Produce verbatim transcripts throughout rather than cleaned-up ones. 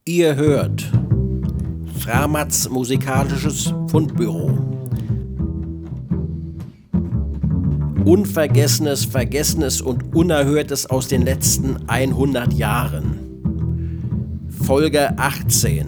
Ihr hört Framats musikalisches Fundbüro. Unvergessenes, Vergessenes und Unerhörtes aus den letzten hundert Jahren. Folge achtzehn.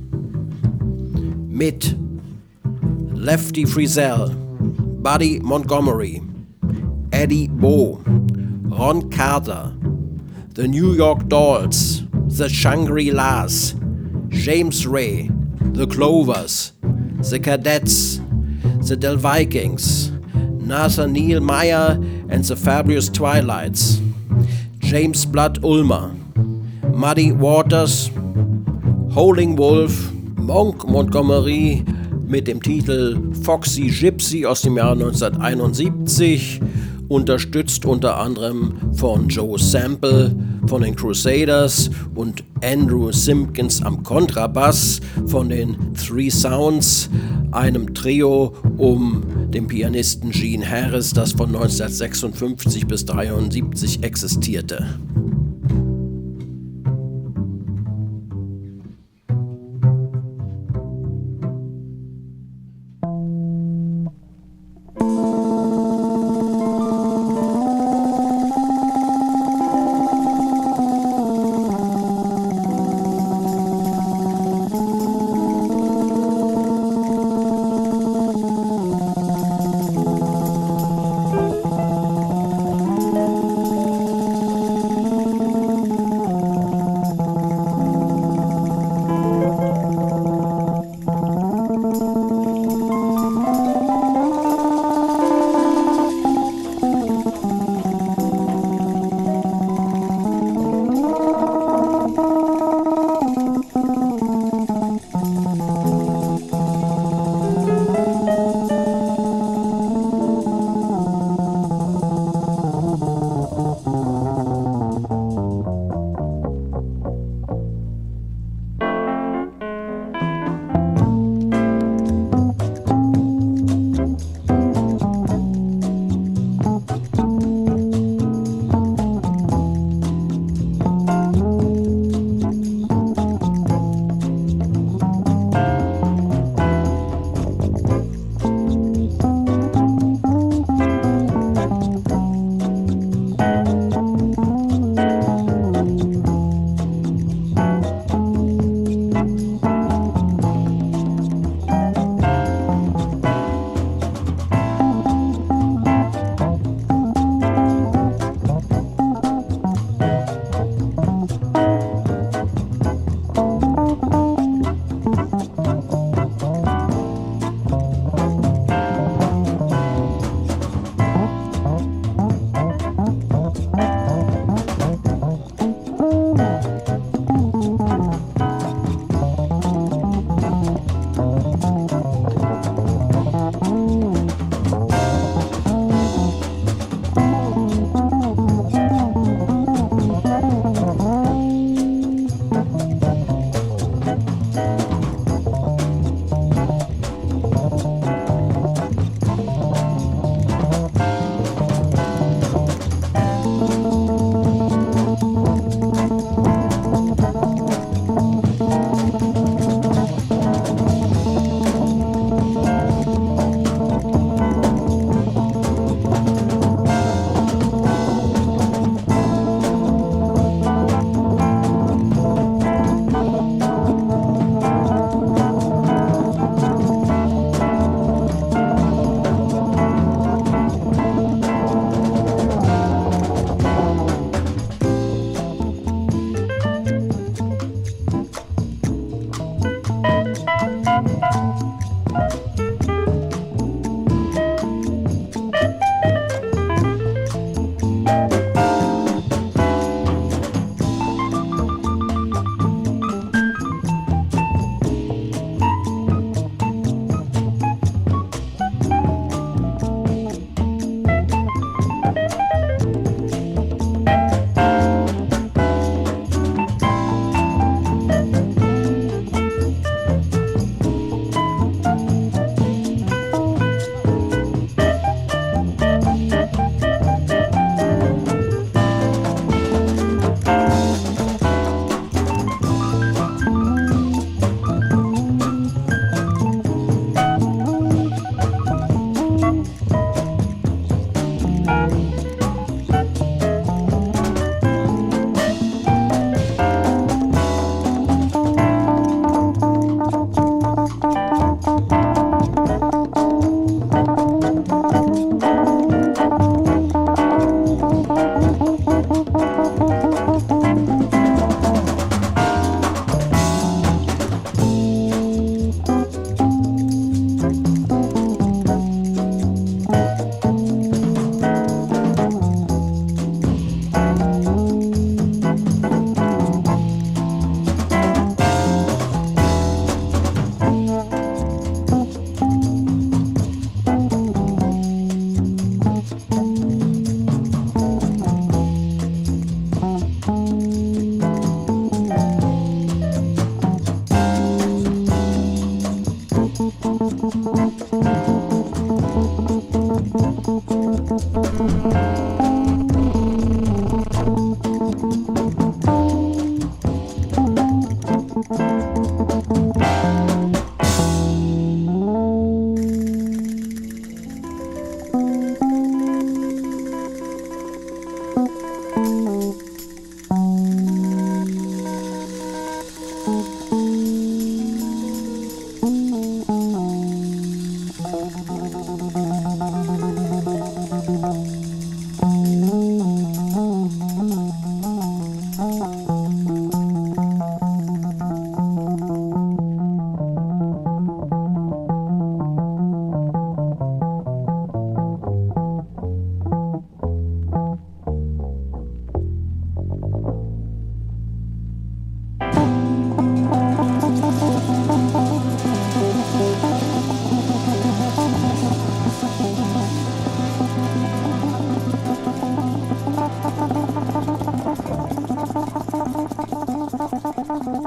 Mit Lefty Frizzell, Buddy Montgomery, Eddie Bo, Ron Carter, The New York Dolls, The Shangri-Las, James Ray, The Clovers, The Cadets, The Del Vikings, Nathaniel Meyer and the Fabulous Twilights, James Blood Ulmer, Muddy Waters, Howling Wolf, Monk Montgomery mit dem Titel Foxy Gypsy aus dem Jahr neunzehnhunderteinundsiebzig, unterstützt unter anderem von Joe Sample von den Crusaders und Andrew Simpkins am Kontrabass von den Three Sounds, einem Trio um den Pianisten Gene Harris, das von neunzehnhundertsechsundfünfzig bis neunzehnhundertdreiundsiebzig existierte.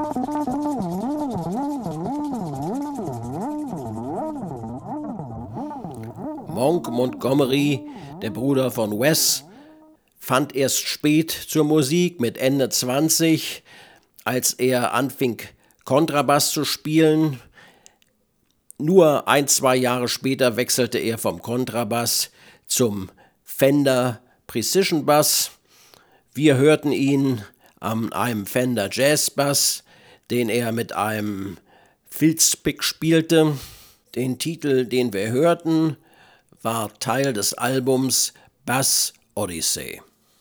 Monk Montgomery, der Bruder von Wes, fand erst spät zur Musik mit Ende zwanzig, als er anfing, Kontrabass zu spielen. Nur ein, zwei Jahre später wechselte er vom Kontrabass zum Fender Precision Bass. Wir hörten ihn an einem Fender Jazz Bass, den er mit einem Filzpick spielte. Den Titel, den wir hörten, war Teil des Albums Bass Odyssey.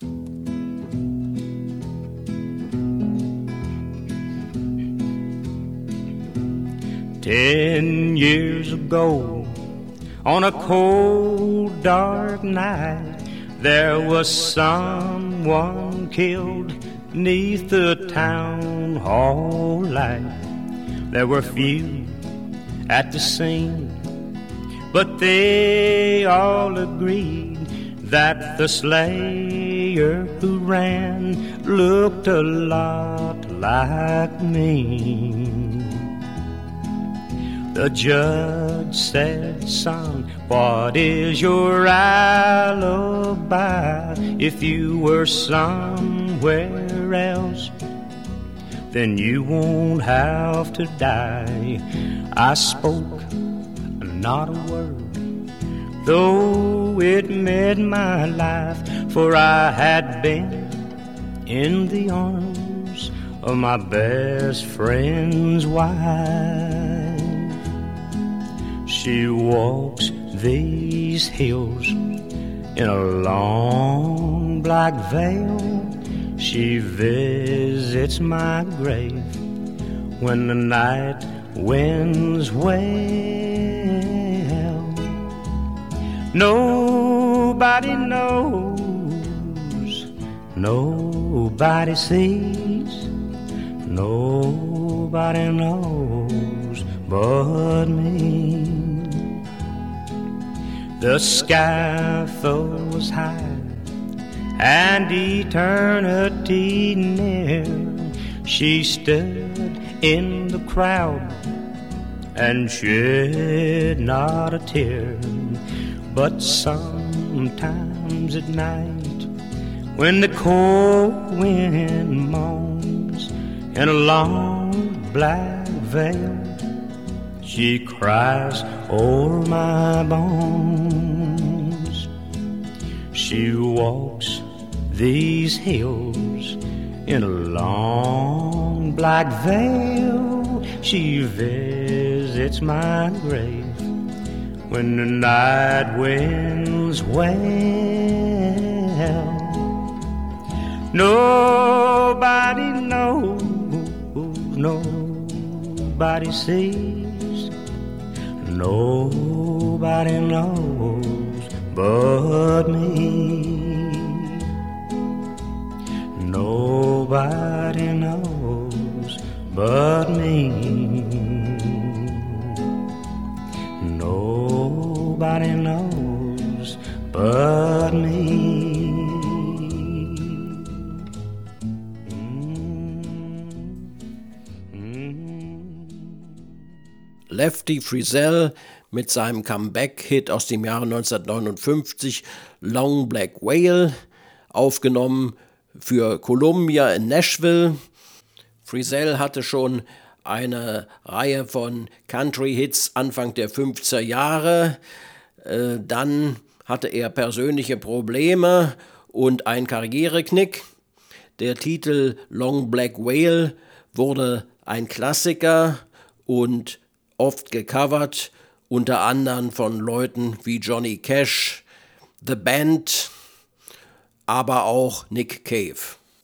Ten years ago, on a cold, dark night, there was someone killed 'neath the town hall light. There were few at the scene, but they all agreed that the slayer who ran looked a lot like me. The judge said, "Son, what is your alibi? If you were somewhere else, then you won't have to die." I spoke not a word, though it made my life, for I had been in the arms of my best friend's wife. She walks these hills in a long black veil. She visits my grave when the night winds wail. Nobody knows, nobody sees, nobody knows but me. The sky was high and eternity near. She stood in the crowd and shed not a tear. But sometimes at night, when the cold wind moans in a long black veil, she cries o'er my bones. She walks these hills in a long black veil. She visits my grave when the night winds wail. Nobody knows, nobody sees, nobody knows but me. Nobody knows but me. Nobody knows but me. Lefty Frizzell mit seinem Comeback-Hit aus dem Jahre neunzehnhundertneunundfünfzig, Long Black Whale, aufgenommen für Columbia in Nashville. Frizzell hatte schon eine Reihe von Country-Hits Anfang der fünfziger Jahre. Äh, dann hatte er persönliche Probleme und einen Karriereknick. Der Titel Long Black Whale wurde ein Klassiker und oft gecovert, unter anderem von Leuten wie Johnny Cash, The Band, aber auch Nick Cave.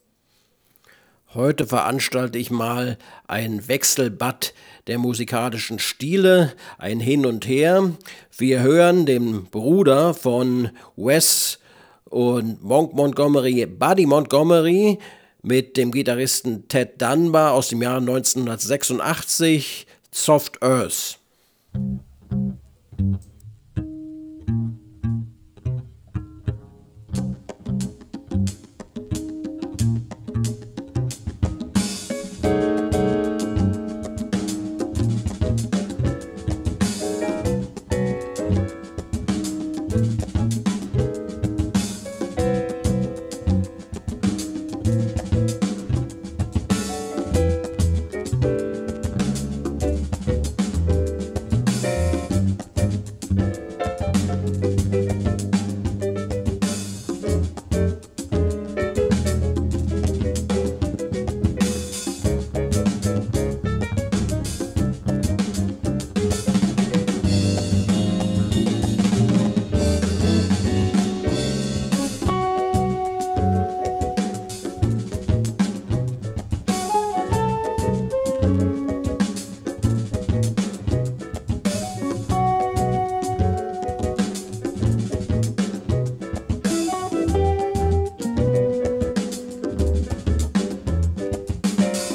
Heute veranstalte ich mal ein Wechselbad der musikalischen Stile, ein Hin und Her. Wir hören den Bruder von Wes und Monk Montgomery, Buddy Montgomery, mit dem Gitarristen Ted Dunbar aus dem Jahr neunzehnhundertsechsundachtzig, Soft Earth.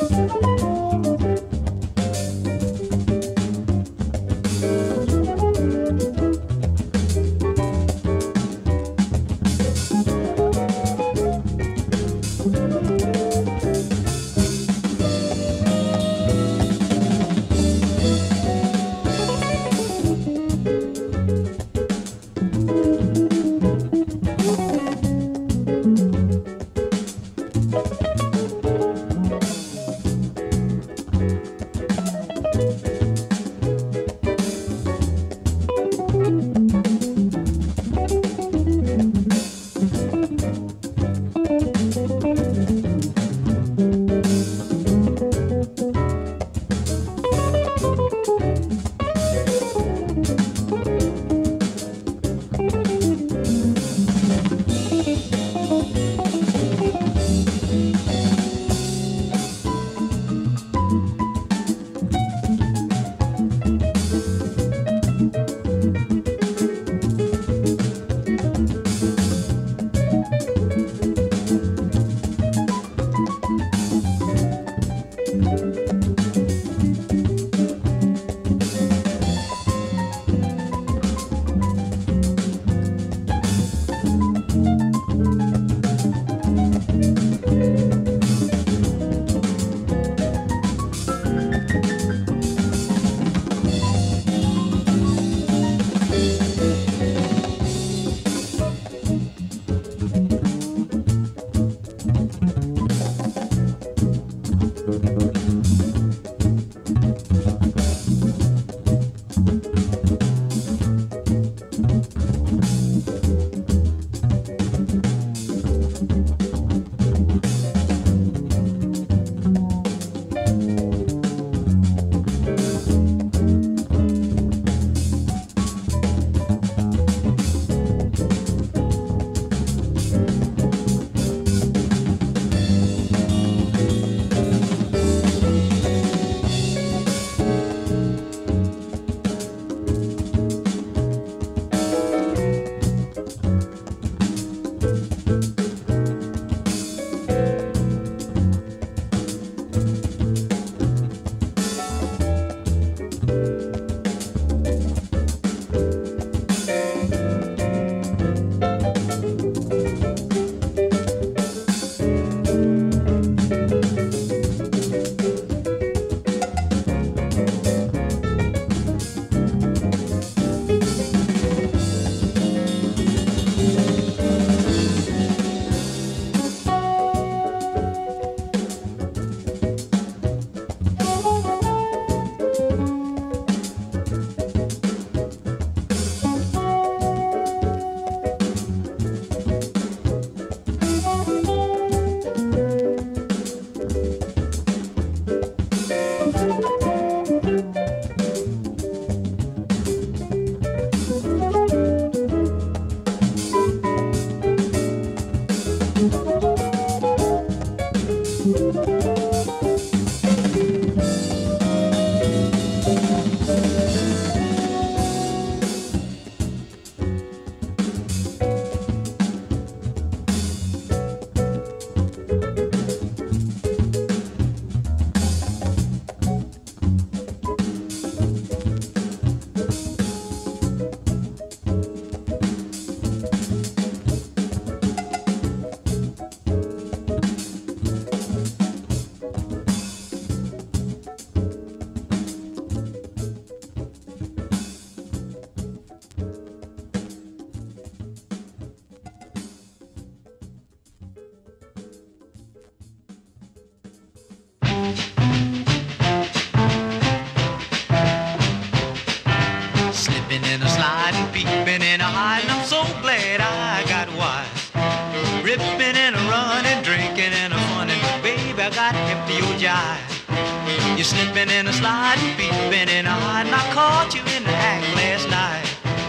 You're slipping and a sliding, peeping and a hiding. I caught you in the act last night.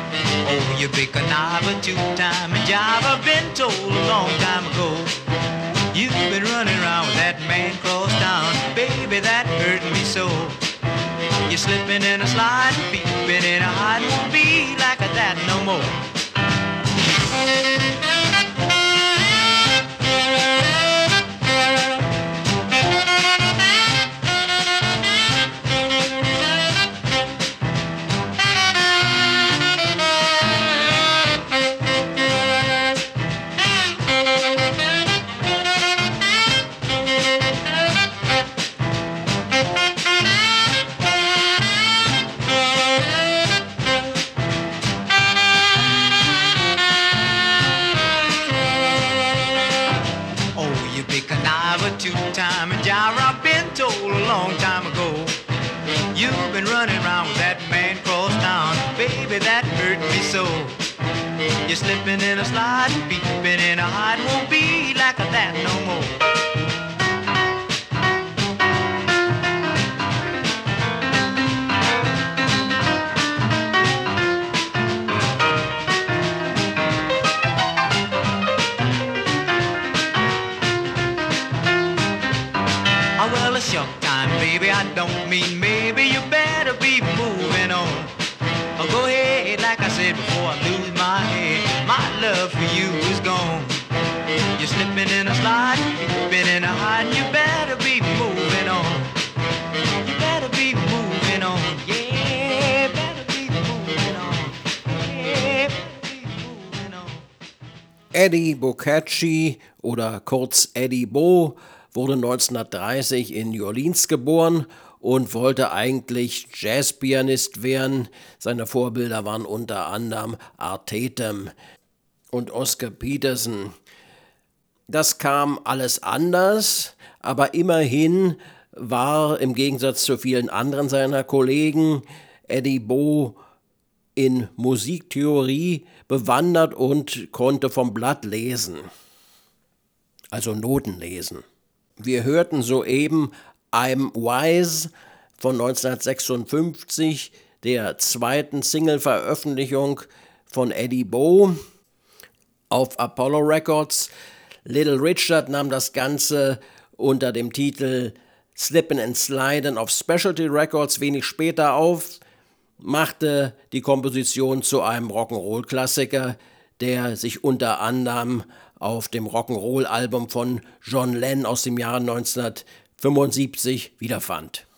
Oh, you big conniver, two-time job. I've been told a long time ago. You've been running around with that man cross town. Baby, that hurt me so. You're slipping and a sliding, peeping and a hiding. Won't be like that no more. me so. You're slipping in a slide, peeping in a hide, won't be like that no more. Well, it's your time, baby, I don't mean maybe. You better be moving on. Oh, go ahead, like I said before, I lose my head. My love for you is gone. You're slipping in a slide, been in a hide. You better be moving on. You better be moving on. Yeah, better be moving on. Yeah, better be moving on. Eddie Bocacci oder kurz Eddie Bo wurde neunzehnhundertdreißig in New Orleans geboren und wollte eigentlich Jazzpianist werden. Seine Vorbilder waren unter anderem Art Tatum und Oscar Peterson. Das kam alles anders, aber immerhin war im Gegensatz zu vielen anderen seiner Kollegen Eddie Bo in Musiktheorie bewandert und konnte vom Blatt lesen, also Noten lesen. Wir hörten soeben I'm Wise von neunzehnhundertsechsundfünfzig, der zweiten Single-Veröffentlichung von Eddie Bo auf Apollo Records. Little Richard nahm das Ganze unter dem Titel Slippin' and Slidin' auf Specialty Records wenig später auf, machte die Komposition zu einem Rock'n'Roll-Klassiker, der sich unter anderem auf dem Rock'n'Roll-Album von John Lennon aus dem Jahre neunzehnhundertfünfundsiebzig wiederfand.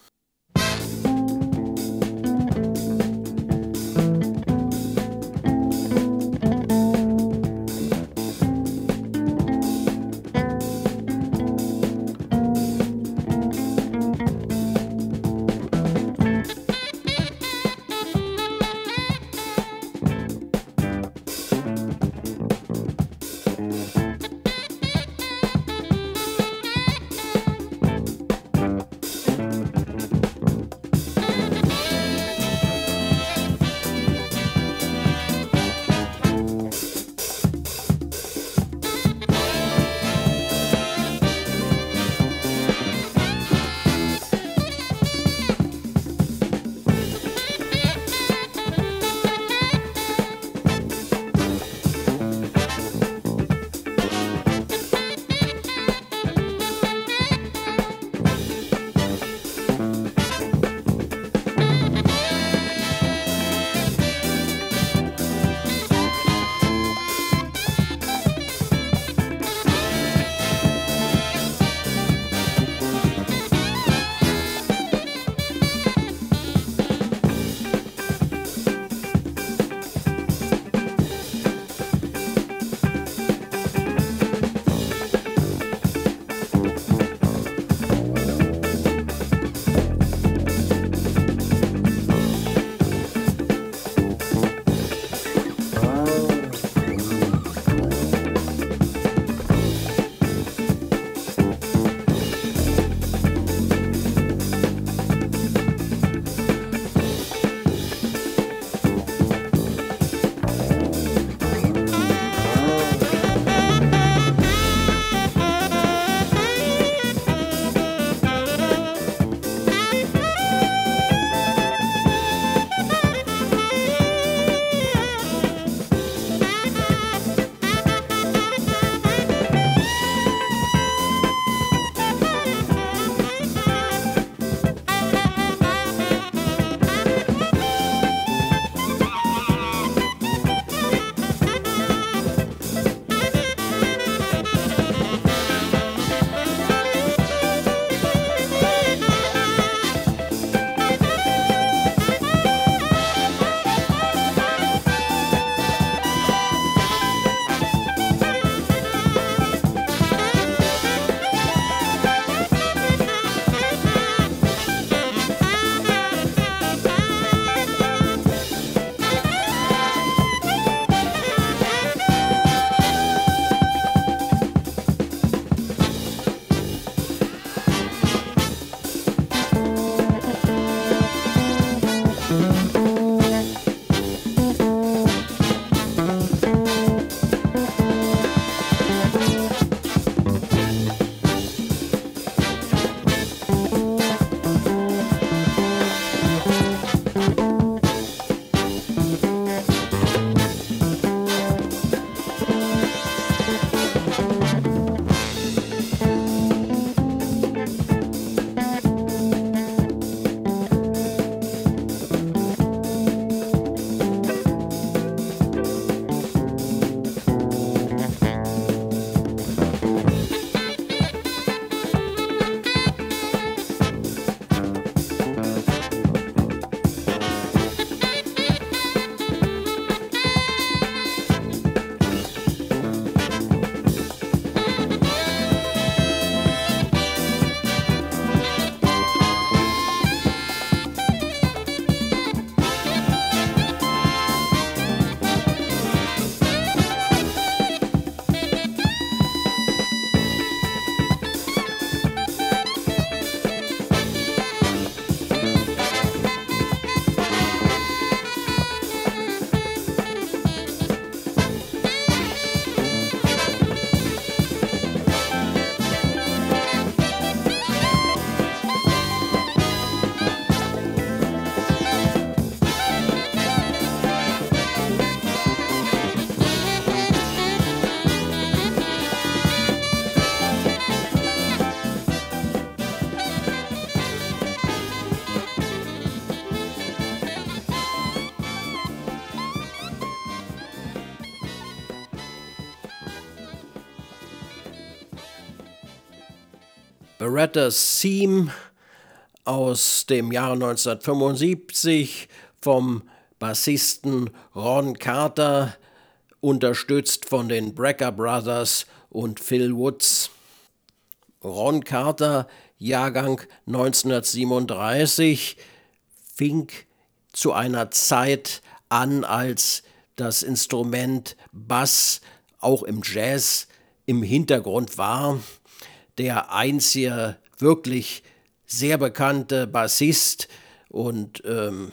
Beretta's Theme aus dem Jahre neunzehnhundertfünfundsiebzig vom Bassisten Ron Carter, unterstützt von den Brecker Brothers und Phil Woods. Ron Carter, Jahrgang neunzehnhundertsiebenunddreißig, fing zu einer Zeit an, als das Instrument Bass auch im Jazz im Hintergrund war. Der einzige wirklich sehr bekannte Bassist und ähm,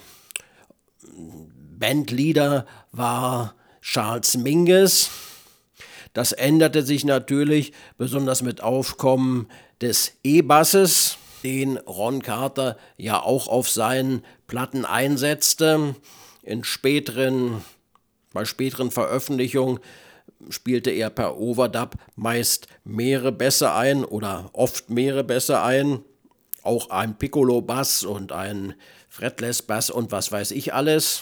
Bandleader war Charles Mingus. Das änderte sich natürlich, besonders mit Aufkommen des E-Basses, den Ron Carter ja auch auf seinen Platten einsetzte. In späteren, bei späteren Veröffentlichungen spielte er per Overdub meist mehrere Bässe ein oder oft mehrere Bässe ein. Auch ein Piccolo-Bass und ein Fretless-Bass und was weiß ich alles.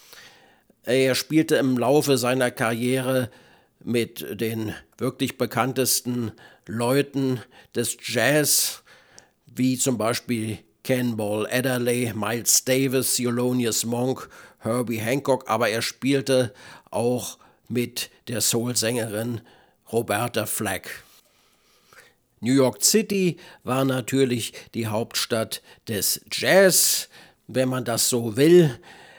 Er spielte im Laufe seiner Karriere mit den wirklich bekanntesten Leuten des Jazz, wie zum Beispiel Cannonball Adderley, Miles Davis, Thelonious Monk, Herbie Hancock, aber er spielte auch mit der Soul-Sängerin Roberta Flack. New York City war natürlich die Hauptstadt des Jazz, wenn man das so will,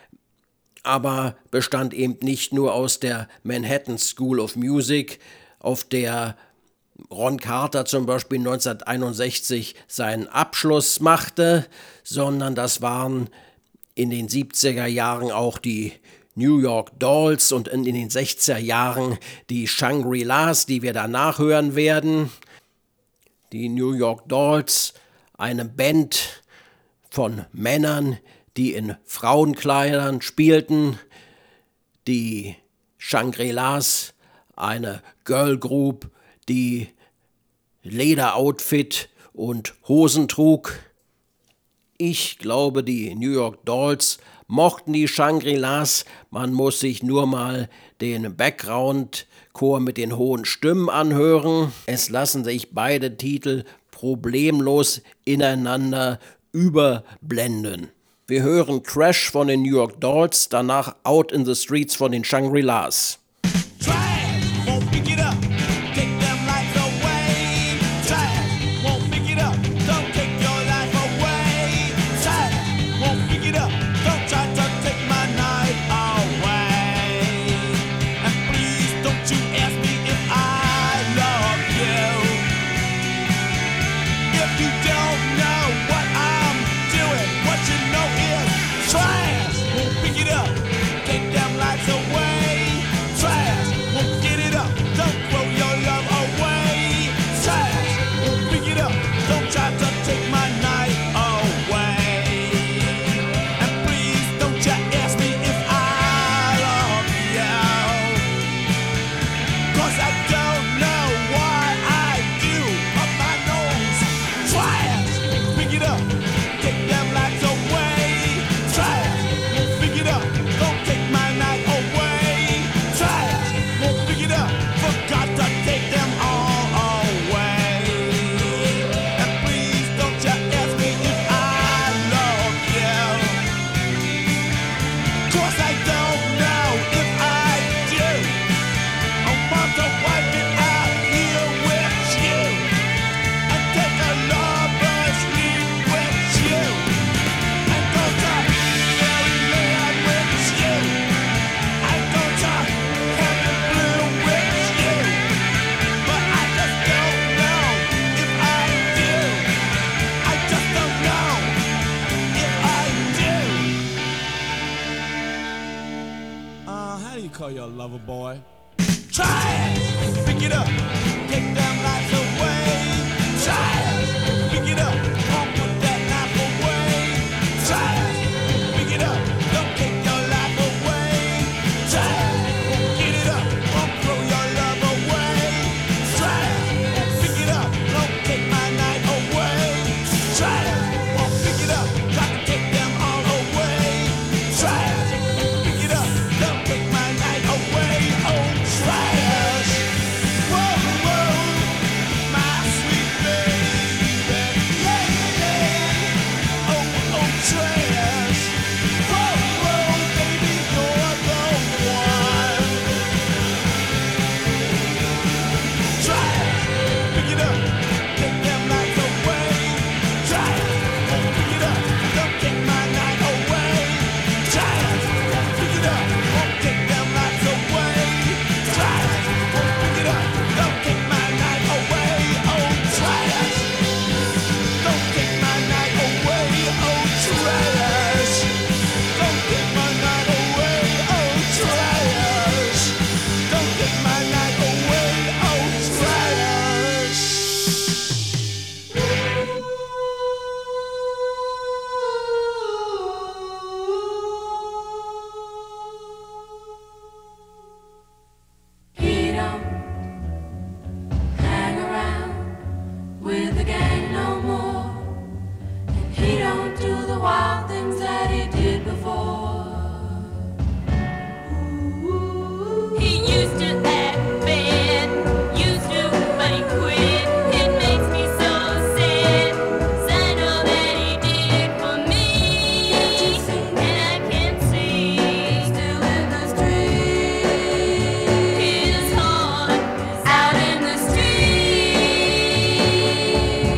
aber bestand eben nicht nur aus der Manhattan School of Music, auf der Ron Carter zum Beispiel neunzehnhunderteinundsechzig seinen Abschluss machte, sondern das waren in den siebziger Jahren auch die New York Dolls und in den sechziger Jahren die Shangri-Las, die wir danach hören werden. Die New York Dolls, eine Band von Männern, die in Frauenkleidern spielten. Die Shangri-Las, eine Girl Group, die Lederoutfit und Hosen trug. Ich glaube, die New York Dolls mochten die Shangri-Las. Man muss sich nur mal den Background-Chor mit den hohen Stimmen anhören. Es lassen sich beide Titel problemlos ineinander überblenden. Wir hören Crash von den New York Dolls, danach Out in the Streets von den Shangri-Las. Call you a lover boy. Try it, pick it up, take them lights away. Try it, pick it up, won't put that life away. Try it, pick it up, don't take your life away. Try it, get it up, won't throw your love away. Try it, pick it up, don't take my night away. Try it, won't pick it up, try to take them all away. Try it, pick it up, don't take my night away. Oh, trash. Whoa, whoa. the wild things that he did before. Ooh. He used to act bad, used to, but he quit. It makes me so sad, 'cause I know that he did it for me. And I can't see, he's still in the street. His heart is out in the street.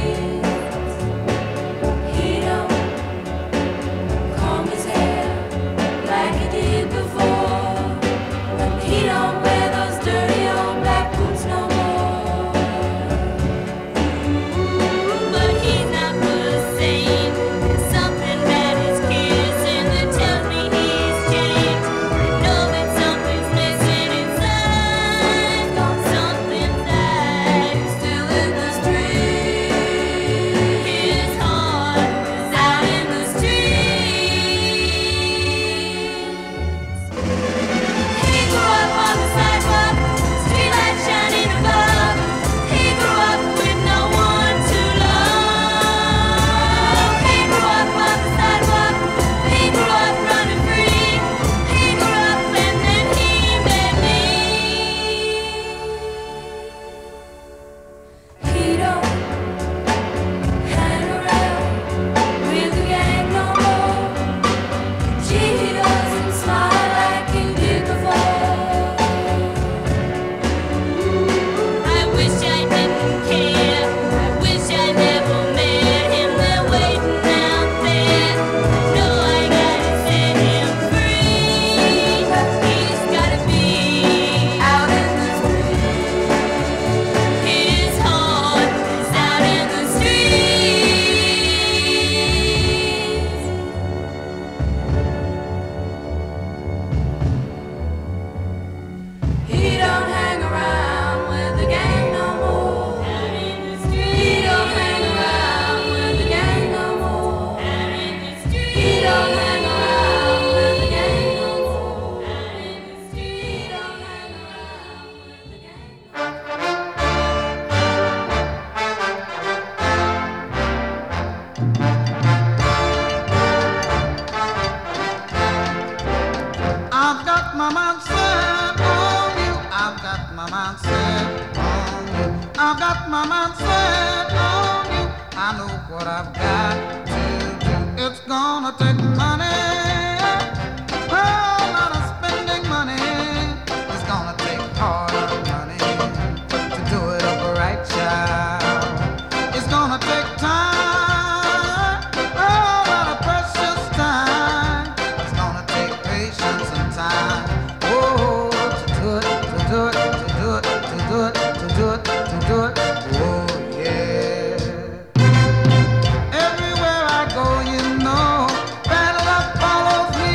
He don't comb his hair like he did before. And he don't wear those dirty old black boots no more. But he's not the same. There's something that is kissing that tells me he's changed. I know that something's missing inside. Something's died. He's still in the street. His heart is out in the streets. He grew up on the sidewalk, streetlights shining above. He grew up with no one to love. He grew up on the sidewalk. He grew up running free. He grew up and then he met me. He don't hang around with the gang no more. Gee, he doesn't smile like he did before. I wish I didn't care. I wish I never met him. They're waiting out there. No, I gotta set him free. He's gotta be out in the street. His heart is out in the streets. He don't hang around with the gang no more. Out in the street. He don't hang around with the gang no more. Out in the street. He don't hang around with the gang no more. Out in the street. He don't hang around with the gang no I've got my mind set on you. I've got my mind set on you. I've got my mind set on you. I know what I've got to do. It's gonna take money. Oh, a lot of spending money. It's gonna take hard money to do it up right, child. It's gonna take time. Oh, a lot of precious time. It's gonna take patience and time. Oh, to do it, to do it, to do it, to do it, to do it, to do it. Oh, yeah. Everywhere I go, you know, bad luck follows me.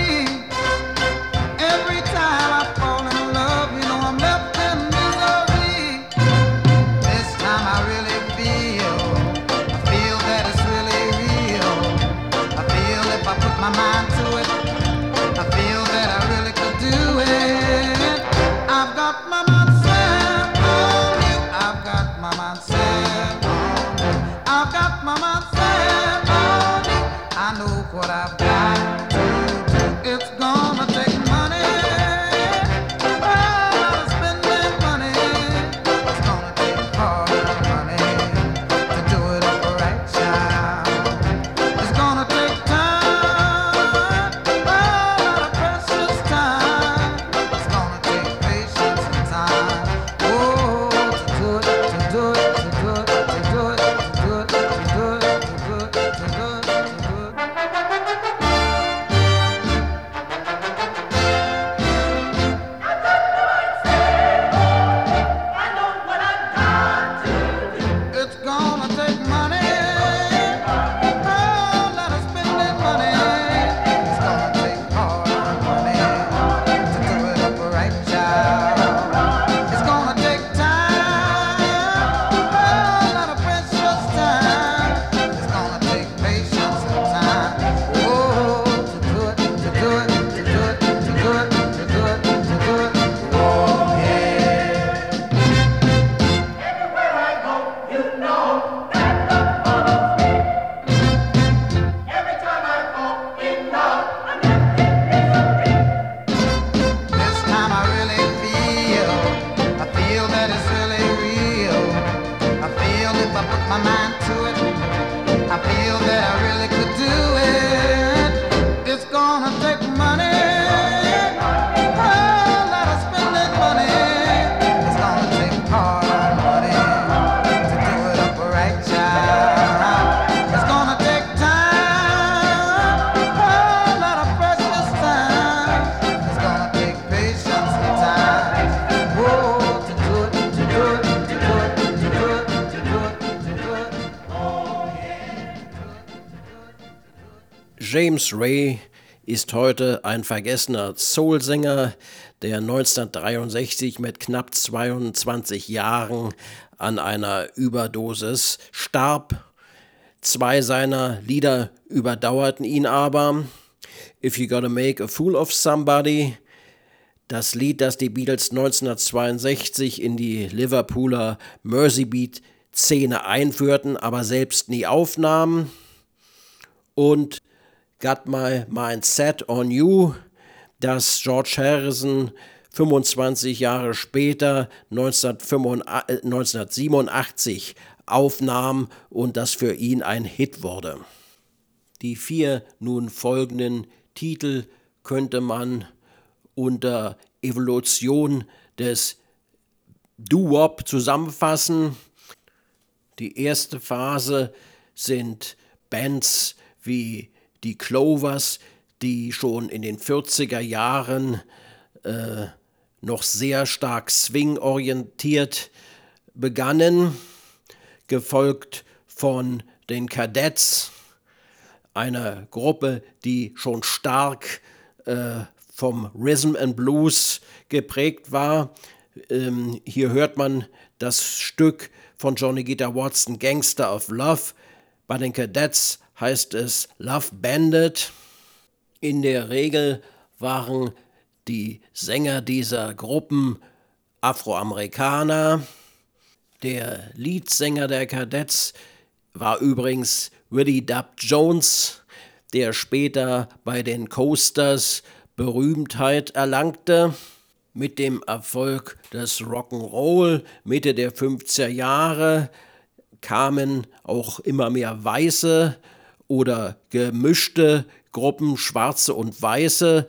Every time I fall in love, you know I'm left in misery. This time I really feel, I feel that it's really real. I feel if I put my mind to it, I feel that I really could do it. I've got my mind set on you. I've got my mind set on you. I've got my mind set on you. I know what I've got to do. It's gonna take money. Oh, a lot of spending money. It's gonna take hard money to do it up right, child. It's gonna take time. Oh, a lot of precious time. It's gonna take patience and time. Oh, to do it, to do it, to do it, to do it, to do it, to do it, to do it, to do it, to do it. James Ray ist heute ein vergessener Soulsänger, der neunzehnhundertdreiundsechzig mit knapp zweiundzwanzig Jahren an einer Überdosis starb. Zwei seiner Lieder überdauerten ihn aber. If You Gotta Make a Fool of Somebody, das Lied, das die Beatles neunzehnhundertzweiundsechzig in die Liverpooler Merseybeat-Szene einführten, aber selbst nie aufnahmen. Und Got My Mind Set on You, das George Harrison fünfundzwanzig Jahre später, neunzehnhundertsiebenundachtzig, aufnahm und das für ihn ein Hit wurde. Die vier nun folgenden Titel könnte man unter Evolution des Doo-Wop zusammenfassen. Die erste Phase sind Bands wie die Clovers, die schon in den vierziger Jahren äh, noch sehr stark swing-orientiert begannen, gefolgt von den Cadets, einer Gruppe, die schon stark äh, vom Rhythm and Blues geprägt war. Ähm, hier hört man das Stück von Johnny Guitar Watson, Gangster of Love. Bei den Cadets heißt es Love Bandit. In der Regel waren die Sänger dieser Gruppen Afroamerikaner. Der Leadsänger der Cadets war übrigens Willie Dub Jones, der später bei den Coasters Berühmtheit erlangte. Mit dem Erfolg des Rock'n'Roll Mitte der fünfziger Jahre kamen auch immer mehr weiße oder gemischte Gruppen, schwarze und weiße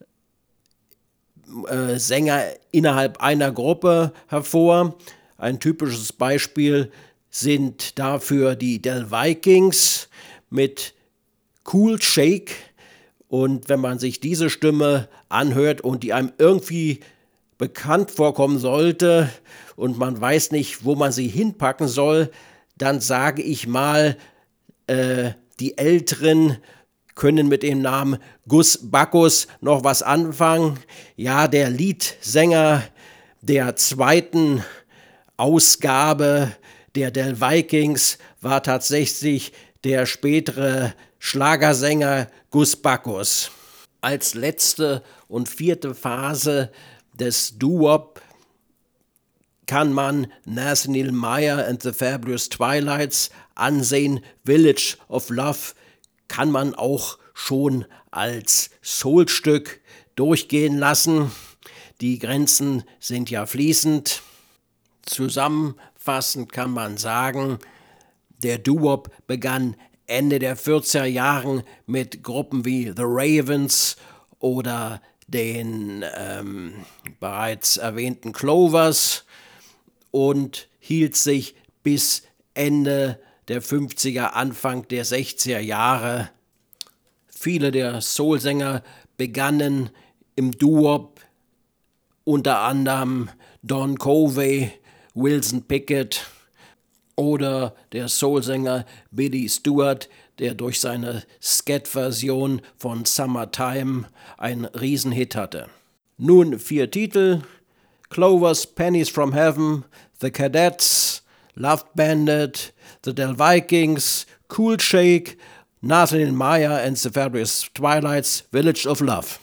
äh, Sänger innerhalb einer Gruppe hervor. Ein typisches Beispiel sind dafür die Del Vikings mit Cool Shake. Und wenn man sich diese Stimme anhört und die einem irgendwie bekannt vorkommen sollte und man weiß nicht, wo man sie hinpacken soll, dann sage ich mal, äh, die Älteren können mit dem Namen Gus Backus noch was anfangen. Ja, der Leadsänger der zweiten Ausgabe der Del Vikings war tatsächlich der spätere Schlagersänger Gus Backus. Als letzte und vierte Phase des Doo-Wop kann man Nathaniel Meyer and the Fabulous Twilights ansehen. Village of Love kann man auch schon als Soulstück durchgehen lassen. Die Grenzen sind ja fließend. Zusammenfassend kann man sagen, der Doo-Wop begann Ende der vierziger Jahren mit Gruppen wie The Ravens oder den ähm, bereits erwähnten Clovers und hielt sich bis Ende der fünfziger, Anfang der sechziger Jahre. Viele der Soulsänger begannen im Doo-Wop, unter anderem Don Covey, Wilson Pickett oder der Soulsänger Billy Stewart, der durch seine Scat-Version von Summertime einen Riesenhit hatte. Nun vier Titel: Clovers, Pennies from Heaven, The Cadets, Love Bandit, The Del Vikings, Cool Shake, Nathaniel Meyer and the Fabulous Twilights, Village of Love.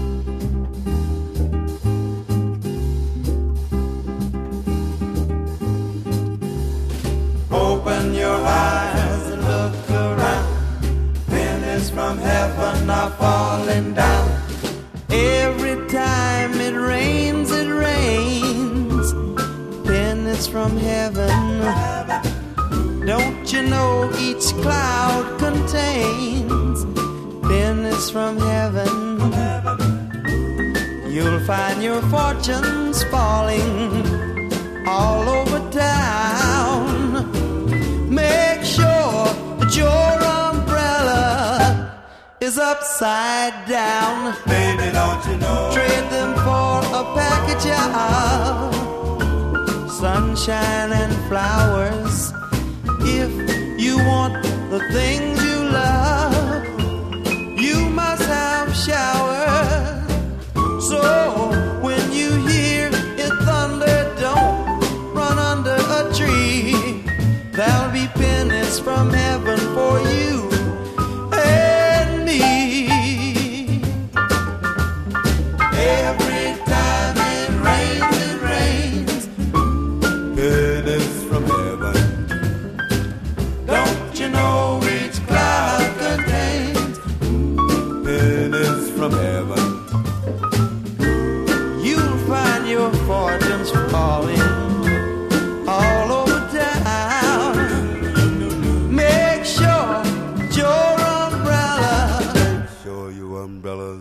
Open your eyes and look around. Pennies from heaven are falling down. Every time it rains, it rains. Pennies from heaven. Don't you know each cloud contains pennies from heaven? You'll find your fortunes falling all over town. Make sure that your umbrella is upside down. Baby, don't you know? Trade them for a package of sunshine and flowers. If you want the things you love,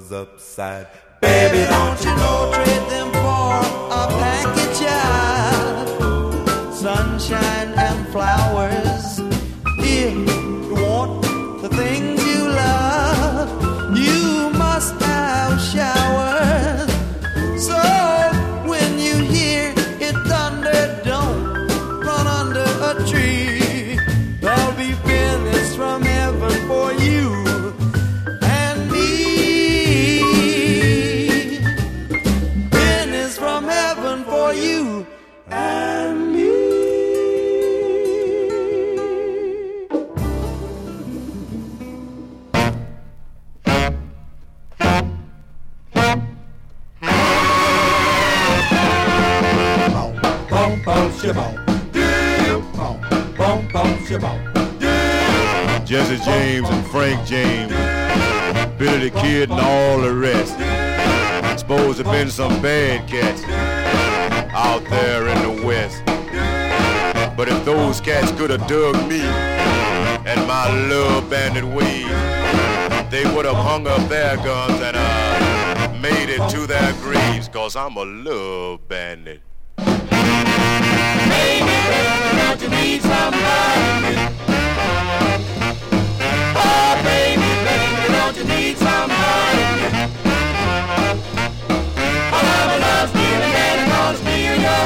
was upside. Baby, don't you know, trade them for a package of sunshine and flowers. If you want the things you love, you must have showers. So when you hear it thunder, don't run under a tree. There'll be feelings from heaven for you and me. Feelings from heaven for you and me. Jesse James and Frank James, Billy the Kid and all the rest. Supposed to been some bad cats out there in the West. But if those cats could have dug me and my love bandit ways, they would have hung up their guns and uh, made it to their graves, cause I'm a love bandit. Baby, baby, don't you need somebody? Oh, baby, baby, don't you need somebody? Oh, I'm a love stealing man, I'm gonna steal your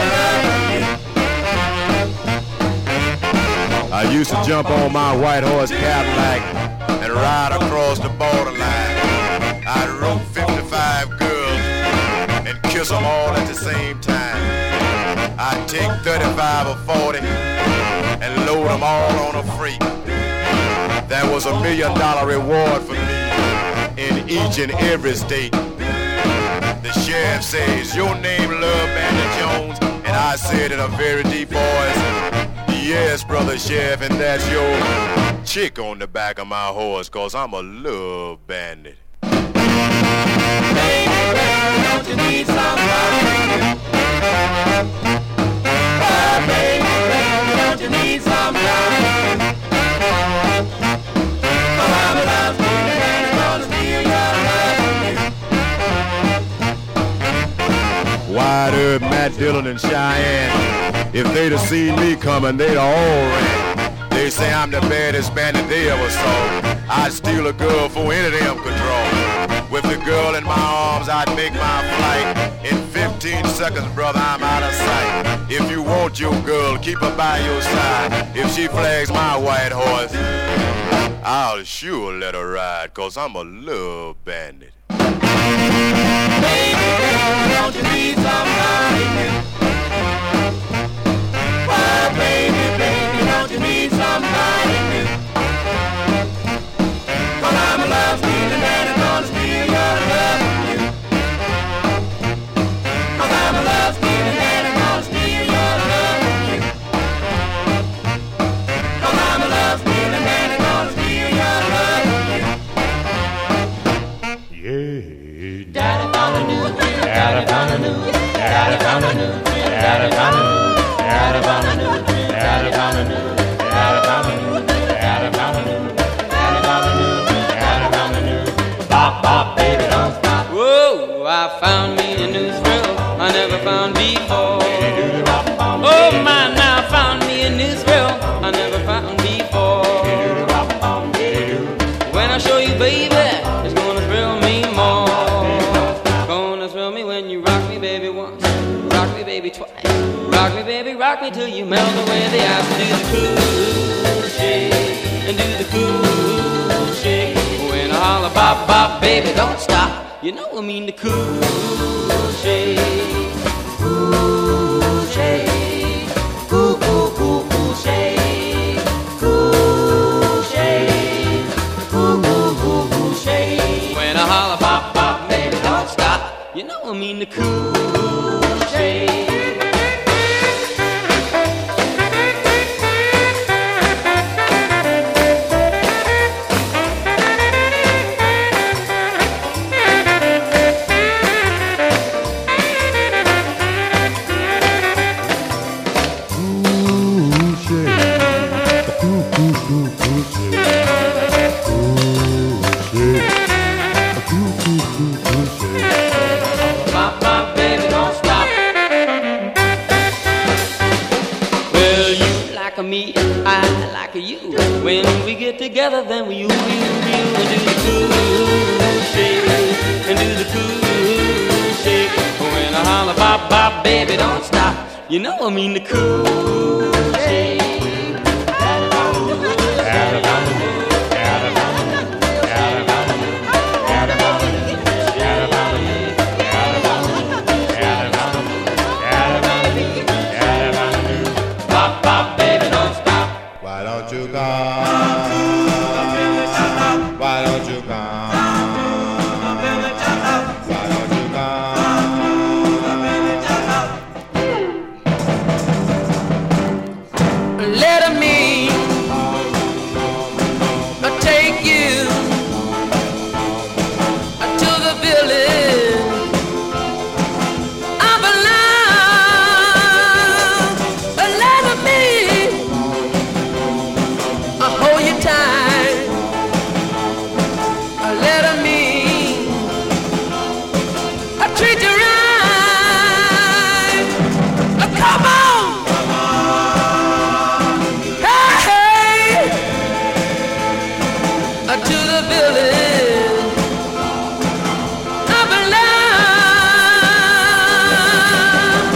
love. I used to jump on my white horse Cadillac and ride across the borderline. I'd rope fifty-five girls and kiss them all at the same time. I'd take thirty-five or forty and load them all on a freight. That was a million dollar reward for me in each and every state. The sheriff says, your name Love Bandit Jones, and I said in a very deep voice, yes, brother sheriff, and that's your chick on the back of my horse, cause I'm a love bandit. Baby, baby, don't you need somebody? Oh, baby, baby, don't you need somebody? Oh, I'm a love stealing man, I'm gonna steal your love. Wide Herb, Matt Dillon, and Cheyenne, if they'd have seen me coming, they'd have all ran. They say I'm the baddest bandit they ever saw. I'd steal a girl for any of them could draw. With the girl in my arms, I'd make my flight. In fifteen seconds, brother, I'm out of sight. If you want your girl, keep her by your side. If she flags my white horse, I'll sure let her ride, cause I'm a love bandit. Baby, baby, don't you need somebody? Oh, baby, baby, don't you need somebody? Cause I'm a love stealing man, I'm gonna steal your love. Cause I'm a love stealing man, I'm gonna steal your love. Cause I'm a love stealing man, I'm gonna steal your love. Yeah. Daddy found a new deal. Daddy found a new, Daddy found a new, Daddy found a new, Daddy found a new, Daddy found a new, Daddy found a new, Daddy found a new, Daddy found a new, Daddy found a new. Bop, bop, baby, don't stop. Whoa, I found me a new thrill I never found before. Oh my, now I found me a new thrill I never found before. When I show you, baby, it's gonna thrill me more. Gonna thrill me when you rock me, baby, once. Rock me, baby, twice. Rock me, baby, rock me till you melt away the ice. Do the cool shake and do the cool shake. When I holler bop bop, baby, don't stop. You know I mean the cool shake, cool shake, cool cool cool cool shake, cool shake, cool cool cool cool shake. When I holler bop bop, baby, don't stop. You know I mean the cool shake. Ooh, baby, don't stop. You know I mean the cool shade. Pop, pop, baby, don't stop. Why don't you come? Why don't you come? Why don't you come? Let me take you to the village of love. Let me hold you tight. Let me treat you right. Come on. To the village of love.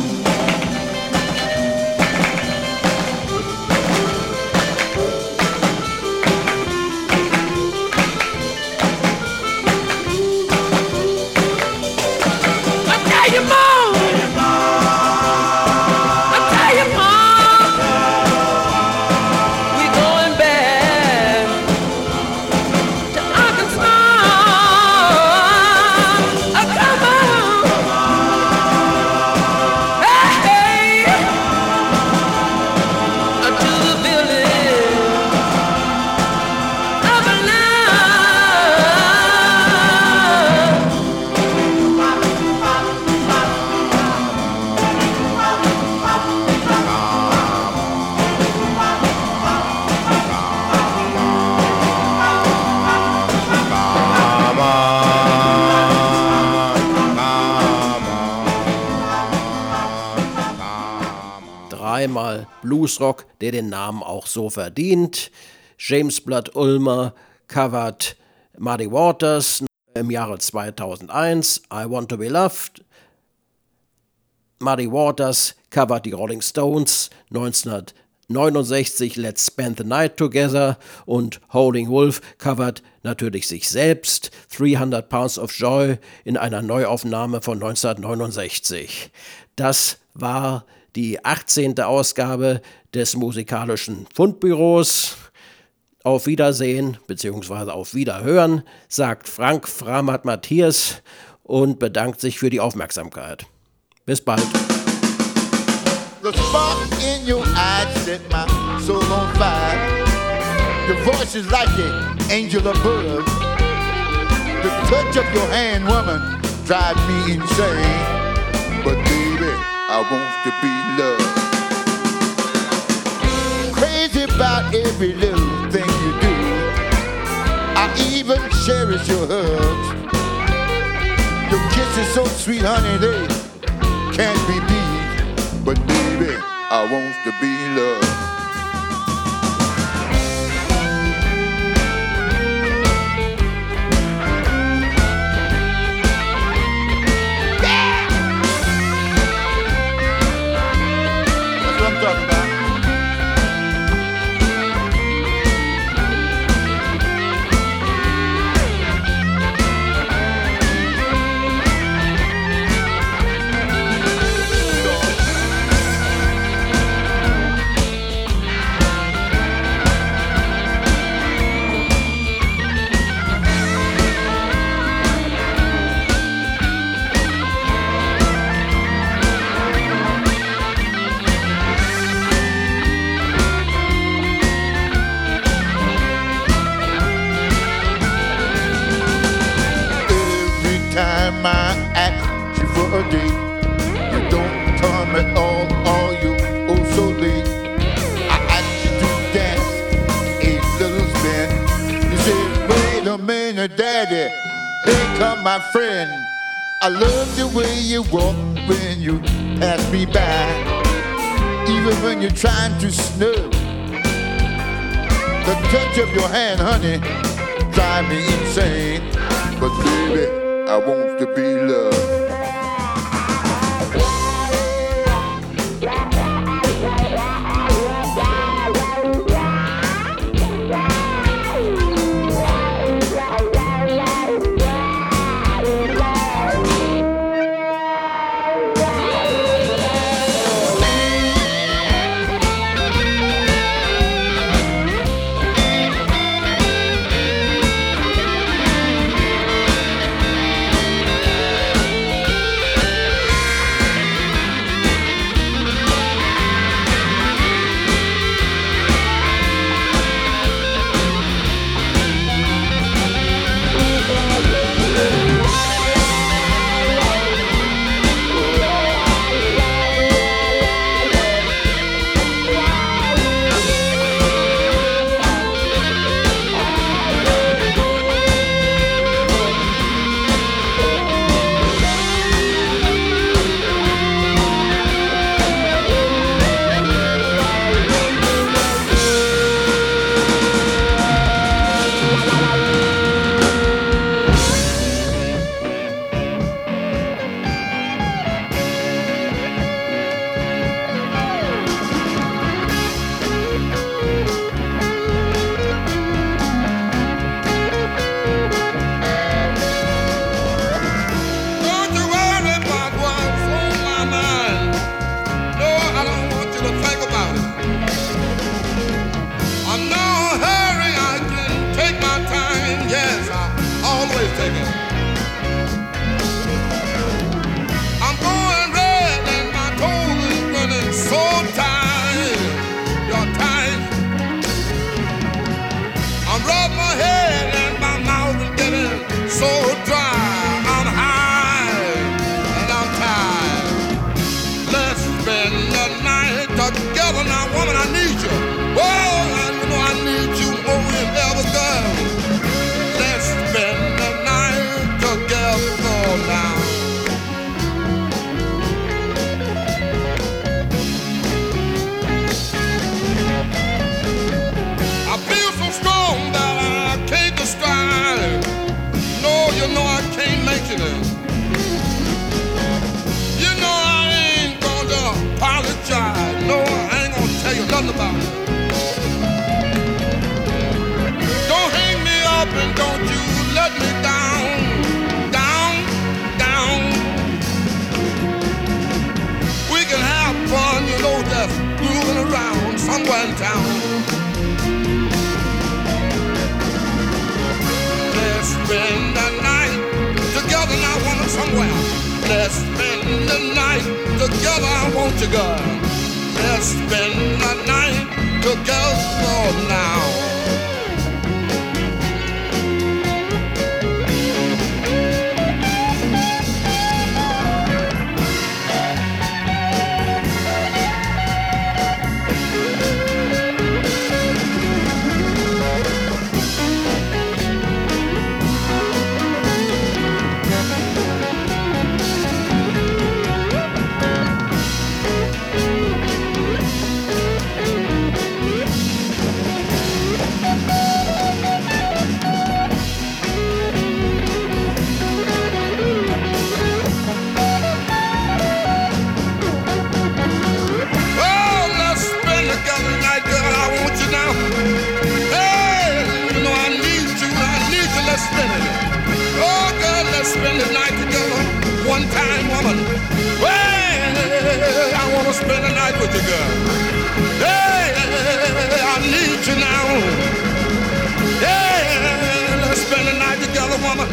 I tell you, Mom. I tell you, Mom. We going back. Dreimal Bluesrock, der den Namen auch so verdient. James Blood Ulmer covert Muddy Waters im Jahre zweitausendeins, I Want to Be Loved. Muddy Waters covert die Rolling Stones neunzehnhundertneunundsechzig, Let's Spend the Night Together, und Howlin' Wolf covert natürlich sich selbst, dreihundert Pounds of Joy, in einer Neuaufnahme von neunzehnhundertneunundsechzig. Das war die achtzehnte Ausgabe des musikalischen Fundbüros. Auf Wiedersehen bzw. auf Wiederhören, sagt Frank Framat Matthias und bedankt sich für die Aufmerksamkeit. Bis bald. The spark in your eyes set my soul on fire. Your voice is like the angel above. The touch of your hand, woman, drive me insane. But baby, I want to be loved. Crazy about every little thing you do. I even cherish your hugs. Your kisses so sweet, honey, they can't be beat. But baby, I want to be loved. That's what I'm talking about. Time I ask you for a date, you don't come at all, or you oh so late. I asked you to dance a little spin. You said, wait a minute, daddy, here come my friend. I love the way you walk when you pass me by, even when you're trying to snub. The touch of your hand, honey, drive me insane. But baby, I want to be loved. always take it. I'm going red and my toes is running so tight. You're tight. I'm rubbing my head and my mouth is getting so dry. I'm high and I'm tired. Let's spend the night together now, woman. I need you. Oh, you know I need you more than ever, girl. Let's spend the night together now. I feel so strong that I can't describe. No, you know I can't mention it. You know I ain't gonna apologize. No, I ain't gonna tell you nothing about it. Don't hang me up and don't you let me down, down, down. We can have fun, you know, just moving around somewhere in town. Let's spend the night together now, woman, somewhere. Let's spend the night together, I want you, girl. Let's spend the night together now. Spend the night together, one time, woman. Hey, I wanna spend the night with you, girl. Hey, I need you now. Hey, let's spend the night together, woman.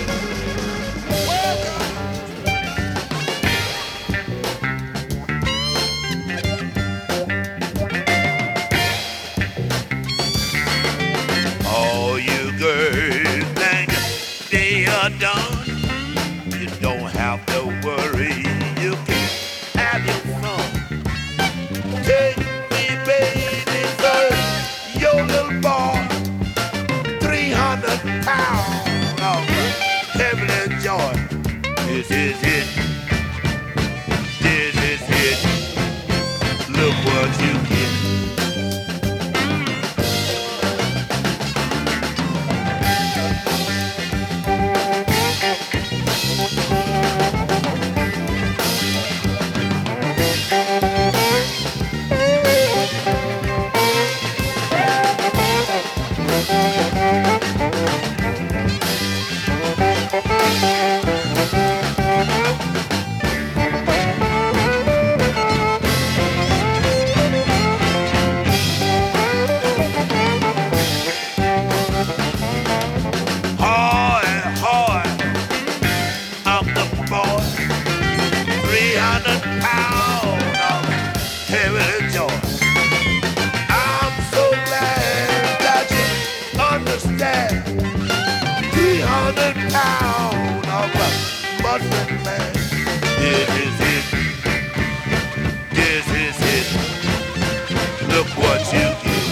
All you girls think they are done. Don't have to worry, you can have your fun. Take me, baby, for your little boy. three hundred pounds of heavenly joy. This is it. This is it. Look what you get. This is it. This is it. Look what you get.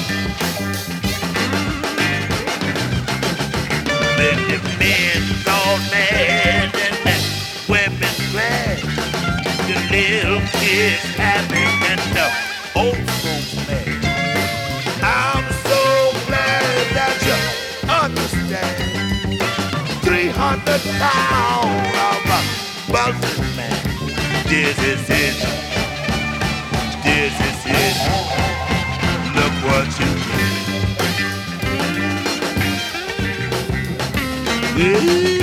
Let the men all mad and the women glad. The little kids happy and the old folks mad. I'm so glad that you understand. Three hundred pounds of a buzzing man. This is it. This is it. Look what you did.